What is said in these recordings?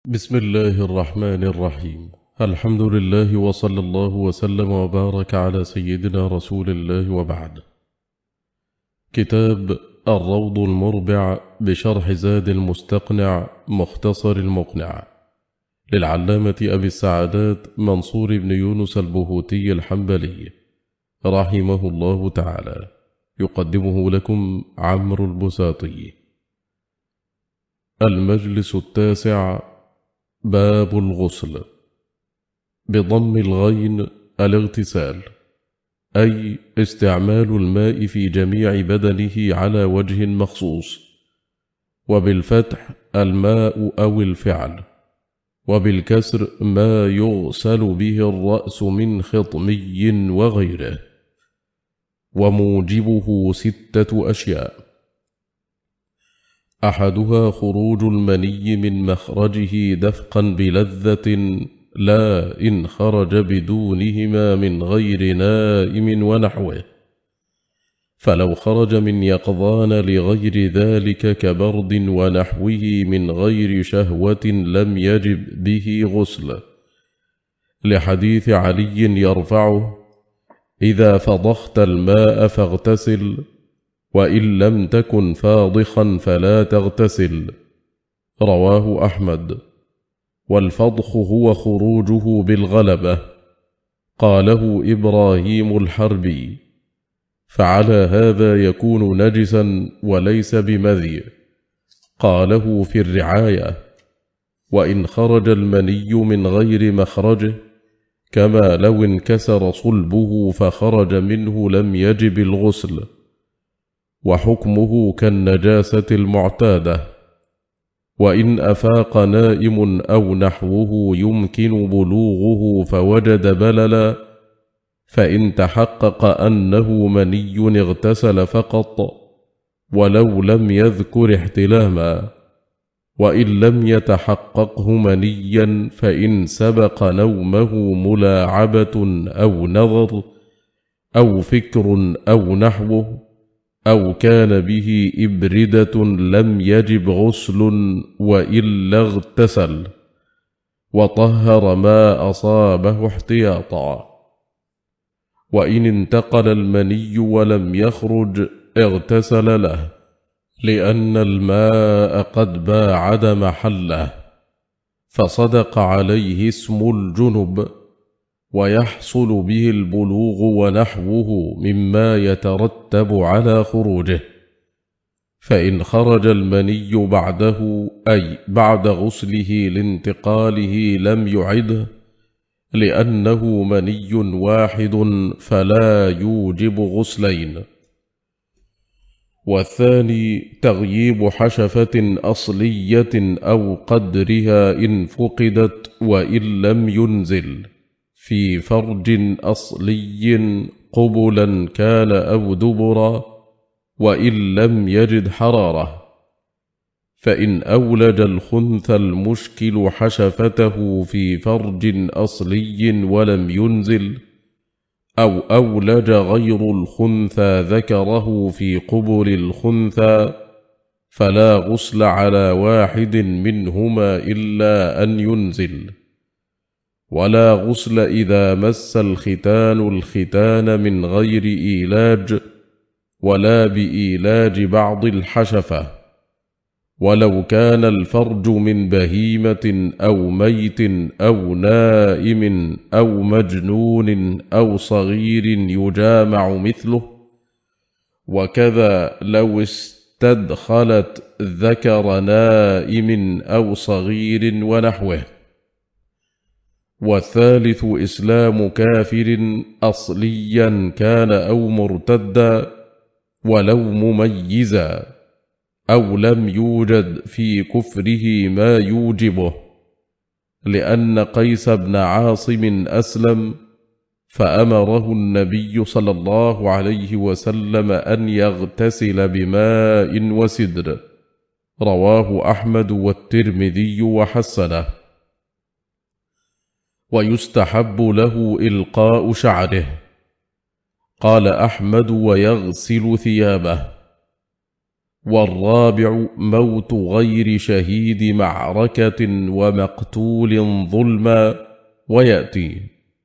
بسم الله الرحمن الرحيم. الحمد لله وصلى الله وسلم وبارك على سيدنا رسول الله وبعد. كتاب الروض المربع بشرح زاد المستقنع مختصر المقنع للعلامة أبي السعادات منصور بن يونس البهوتي الحنبلي رحمه الله تعالى، يقدمه لكم عمرو البساطي. المجلس التاسع. باب الغسل. بضم الغين الاغتسال، أي استعمال الماء في جميع بدنه على وجه مخصوص، وبالفتح الماء أو الفعل، وبالكسر ما يغسل به الرأس من خطمي وغيره. وموجبه 6 أشياء: أحدها خروج المني من مخرجه دفقا بلذة، لا إن خرج بدونهما من غير نائم ونحوه، فلو خرج من يقظان لغير ذلك كبرد ونحوه من غير شهوة لم يجب به غسل، لحديث علي يرفعه: إذا فضخت الماء فاغتسل، وإن لم تكن فاضخا فلا تغتسل. رواه أحمد. والفضخ هو خروجه بالغلبة، قاله إبراهيم الحربي، فعلى هذا يكون نجسا وليس بمذي، قاله في الرعاية. وإن خرج المني من غير مخرجه، كما لو انكسر صلبه فخرج منه لم يجب الغسل، وحكمه كالنجاسة المعتادة. وإن أفاق نائم أو نحوه يمكن بلوغه فوجد بللا، فإن تحقق أنه مني اغتسل فقط ولو لم يذكر احتلاما، وإن لم يتحققه منيا فإن سبق نومه ملاعبة أو نظر أو فكر أو نحوه، أو كان به إبردة لم يجب غسل وإلا اغتسل، وطهر ما أصابه احتياطا. وإن انتقل المني ولم يخرج اغتسل له، لأن الماء قد باعد محله، فصدق عليه اسم الجنب، ويحصل به البلوغ ونحوه مما يترتب على خروجه. فإن خرج المني بعده، أي بعد غسله لانتقاله، لم يعده، لأنه مني واحد فلا يوجب غسلين. والثاني تغييب حشفة أصلية أو قدرها إن فقدت وإن لم ينزل، في فرج أصلي قبلا كان أو دبرا، وإن لم يجد حرارة. فإن أولج الخنث المشكل حشفته في فرج أصلي ولم ينزل، أو أولج غير الخنثى ذكره في قبل الخنثى، فلا غسل على واحد منهما إلا أن ينزل. ولا غسل إذا مس الختان الختان من غير إيلاج، ولا بإيلاج بعض الحشفة، ولو كان الفرج من بهيمة أو ميت أو نائم أو مجنون أو صغير يجامع مثله، وكذا لو استدخلت ذكر نائم أو صغير ونحوه. والثالث إسلام كافر أصليا كان أو مرتدا، ولو مميزا، أو لم يوجد في كفره ما يوجبه، لأن قيس بن عاصم أسلم، فأمره النبي صلى الله عليه وسلم أن يغتسل بماء وسدر. رواه أحمد والترمذي وحسنه. ويستحب له إلقاء شعره. قال أحمد: ويغسل ثيابه. والرابع موت غير شهيد معركة ومقتول ظلما ويأتي.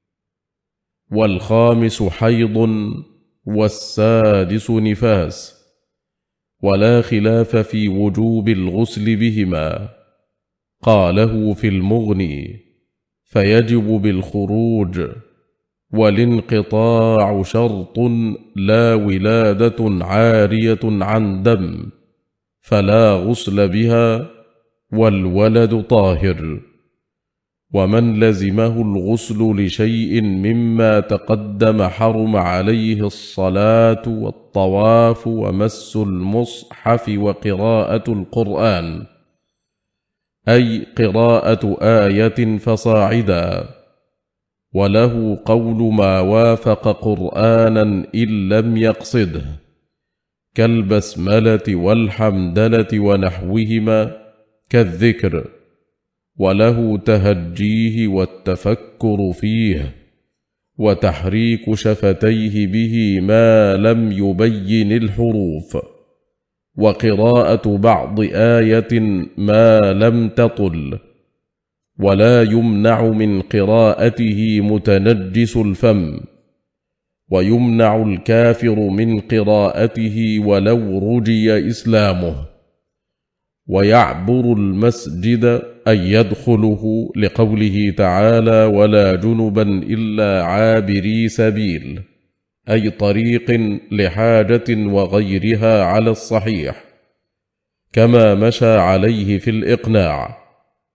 والخامس حيض، والسادس نفاس، ولا خلاف في وجوب الغسل بهما. قاله في المغني فيجب بالخروج، والانقطاع شرط لا ولادة عارية عن دم فلا غسل بها، والولد طاهر. ومن لزمه الغسل لشيء مما تقدم حرم عليه الصلاة والطواف ومس المصحف وقراءة القرآن، أي قراءة آية فصاعدا، وله قول ما وافق قرآنا إن لم يقصده، كالبسملة والحمدلة ونحوهما كالذكر، وله تهجيه والتفكر فيه، وتحريك شفتيه به ما لم يبين الحروف، وقراءة بعض آية ما لم تطل. ولا يمنع من قراءته متنجس الفم، ويمنع الكافر من قراءته ولو رجي إسلامه. ويعبر المسجد أن يدخله لقوله تعالى ولا جنبا إلا عابري سبيل، أي طريق لحاجة وغيرها على الصحيح، كما مشى عليه في الإقناع.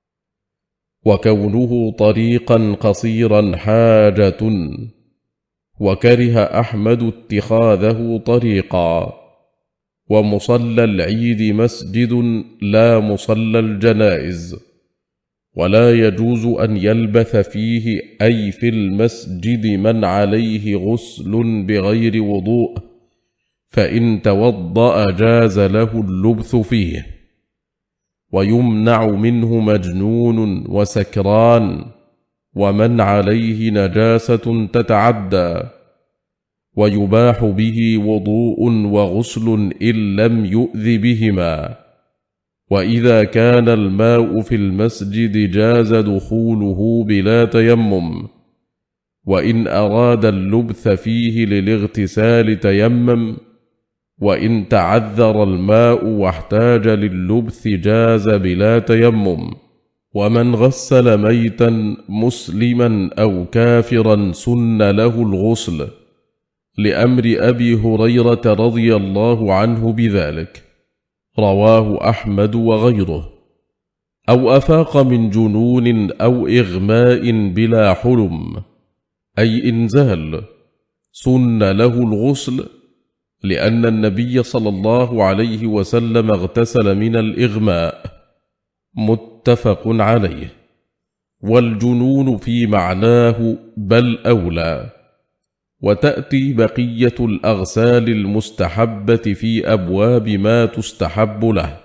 وكونه طريقا قصيرا حاجة، وكره أحمد اتخاذه طريقا. ومصلى العيد مسجد لا مصلى الجنائز، ولا يجوز أن يلبث فيه أي في المسجد من عليه غسل بغير وضوء، فإن توضأ جاز له اللبث فيه. ويمنع منه مجنون وسكران، ومن عليه نجاسة تتعدى، ويباح به وضوء وغسل إن لم يؤذ بهما. وإذا كان الماء في المسجد جاز دخوله بلا تيمم، وإن أراد اللبث فيه للاغتسال تيمم، وإن تعذر الماء واحتاج لللبث جاز بلا تيمم. ومن غسل ميتا مسلما أو كافرا سن له الغسل، لأمر أبي هريرة رضي الله عنه بذلك، رواه أحمد وغيره. أو أفاق من جنون أو إغماء بلا حلم، أي إنزال، سن له الغسل، لأن النبي صلى الله عليه وسلم اغتسل من الإغماء، متفق عليه. والجنون في معناه بل أولى. وتأتي بقية الأغسال المستحبة في أبواب ما تستحب له.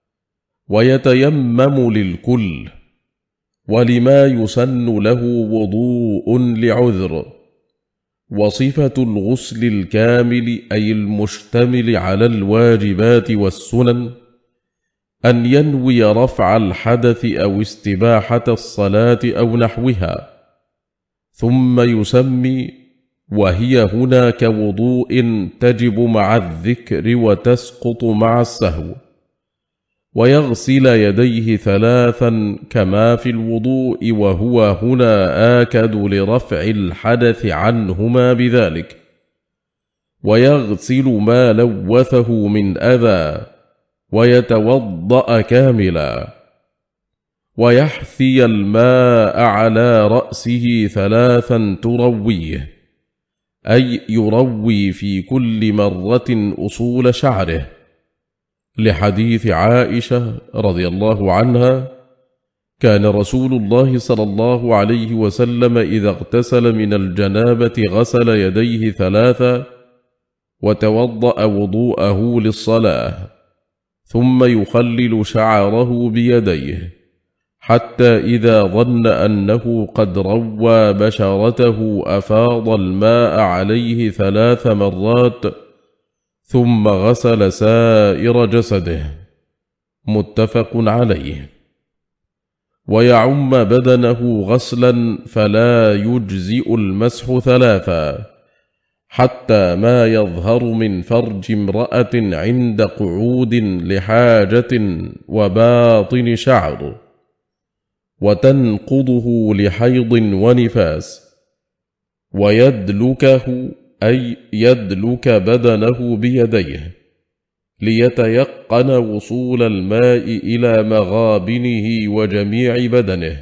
ويتيمم للكل، ولما يسن له وضوء لعذر. وصفة الغسل الكامل أي المشتمل على الواجبات والسنن أن ينوي رفع الحدث أو استباحة الصلاة أو نحوها، ثم يسمي، وهي هنا كوضوء تجب مع الذكر وتسقط مع السهو. ويغسل يديه 3 كما في الوضوء، وهو هنا آكد لرفع الحدث عنهما بذلك. ويغسل ما لوثه من أذى، ويتوضأ كاملا. ويحثي الماء على رأسه 3 ترويه، أي يروي في كل مرة أصول شعره، لحديث عائشة رضي الله عنها: كان رسول الله صلى الله عليه وسلم إذا اغتسل من الجنابة غسل يديه 3 وتوضأ وضوءه للصلاة، ثم يخلل شعره بيديه، حتى إذا ظن أنه قد روى بشرته أفاض الماء عليه 3 مرات، ثم غسل سائر جسده. متفق عليه. ويعم بدنه غسلا فلا يجزئ المسح 3 حتى ما يظهر من فرج امرأة عند قعود لحاجة وباطن شعر، وتنقضه لحيض ونفاس، ويدلكه أي يدلك بدنه بيديه ليتيقن وصول الماء إلى مغابنه وجميع بدنه،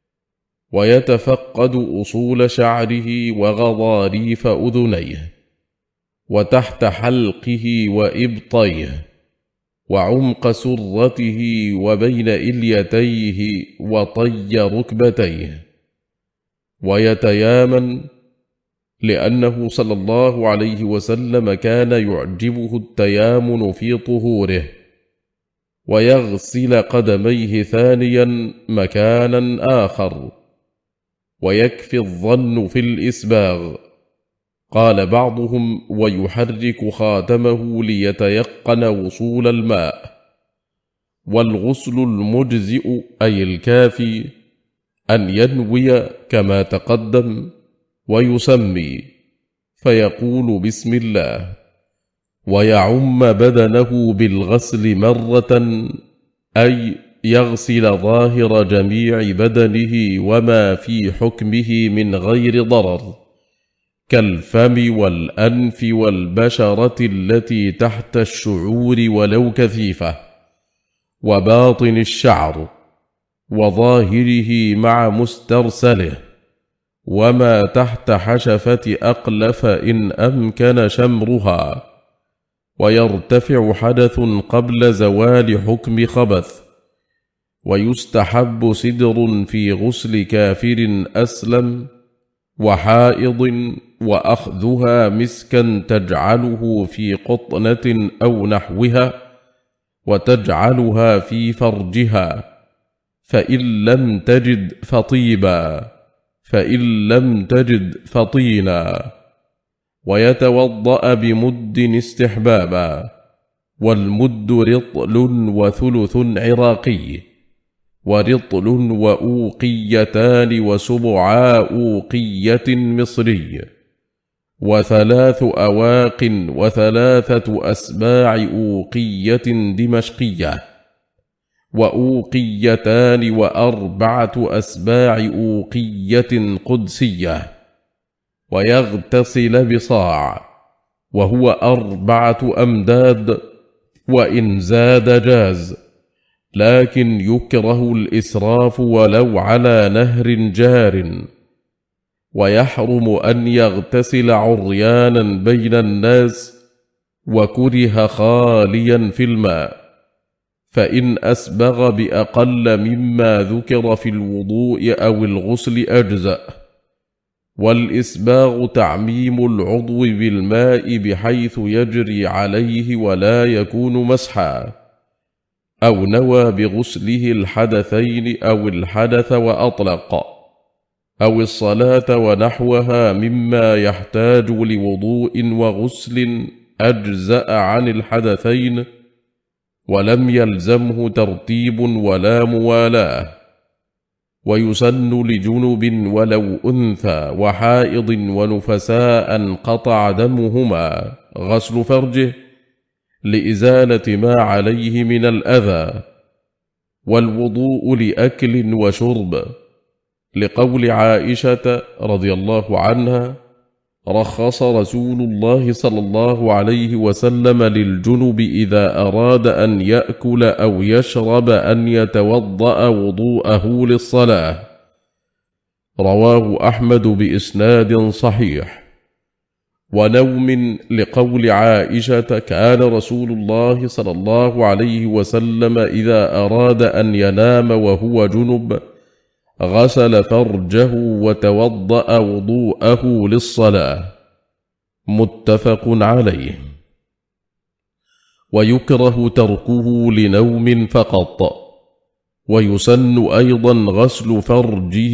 ويتفقد أصول شعره وغضاريف أذنيه وتحت حلقه وإبطيه وعمق سرته وبين إليتيه وطي ركبتيه، ويتيامن، لأنه صلى الله عليه وسلم كان يعجبه التيامن في طهوره، ويغسل قدميه ثانيا مكانا آخر، ويكفي الظن في الإسباغ. قال بعضهم: ويحرك خاتمه ليتيقن وصول الماء. والغسل المجزئ أي الكافي أن ينوي كما تقدم ويسمي، فيقول بسم الله، ويعم بدنه بالغسل مرة، أي يغسل ظاهر جميع بدنه وما في حكمه من غير ضرر، كالفم والأنف والبشرة التي تحت الشعور ولو كثيفة، وباطن الشعر، وظاهره مع مسترسله، وما تحت حشفة أقلف إن أمكن شمرها، ويرتفع حدث قبل زوال حكم خبث. ويستحب سدر في غسل كافر أسلم وحائض، وأخذها مسكا تجعله في قطنة أو نحوها، وتجعلها في فرجها، فإن لم تجد فطيبا، فإن لم تجد فطينا. ويتوضأ بمد استحبابا، والمد رطل وثلث عراقي، ورطل وأوقيتان وسبعاء أوقية مصري، وثلاث أواق وثلاثة أسباع أوقية دمشقية، وأوقيتان وأربعة أسباع أوقية قدسية. ويغتسل بصاع، وهو 4 أمداد، وإن زاد جاز، لكن يكره الإسراف ولو على نهر جار. ويحرم أن يغتسل عريانا بين الناس، وكره خاليا في الماء، فإن أسبغ بأقل مما ذكر في الوضوء أو الغسل أجزأ. والإسباغ تعميم العضو بالماء بحيث يجري عليه ولا يكون مسحا، أو نوى بغسله الحدثين أو الحدث وأطلق، أو الصلاة ونحوها مما يحتاج لوضوء وغسل أجزأ عن الحدثين، ولم يلزمه ترتيب ولا موالاه. ويسن لجنب ولو أنثى وحائض ونفساء قطع دمهما غسل فرجه لإزالة ما عليه من الأذى، والوضوء لأكل وشرب، لقول عائشة رضي الله عنها: رخص رسول الله صلى الله عليه وسلم للجنب إذا أراد أن يأكل أو يشرب أن يتوضأ وضوءه للصلاة. رواه أحمد بإسناد صحيح. ونوم، لقول عائشة: كان رسول الله صلى الله عليه وسلم إذا أراد أن ينام وهو جنب غسل فرجه وتوضأ وضوءه للصلاة. متفق عليه. ويكره تركه لنوم فقط. ويسن أيضا غسل فرجه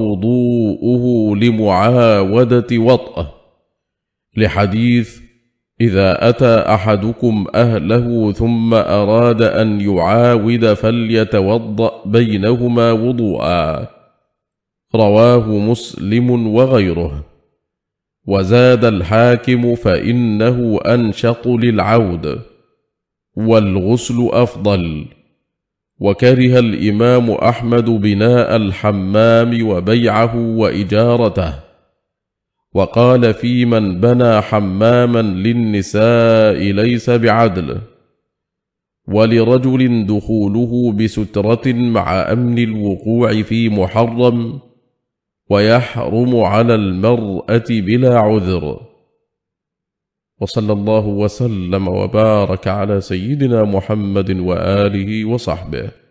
ووضوءه لمعاودة وطأه، لحديث: إذا أتى أحدكم أهله ثم أراد أن يعاود فليتوضأ بينهما وضوءا. رواه مسلم وغيره. وزاد الحاكم فإنه أنشط للعود، والغسل أفضل. وكره الإمام أحمد بناء الحمام وبيعه وإجارته، وقال في من بنى حماما للنساء ليس بعدل. ولرجل دخوله بسترة مع أمن الوقوع في محرم، ويحرم على المرأة بلا عذر. وصلى الله وسلم وبارك على سيدنا محمد وآله وصحبه.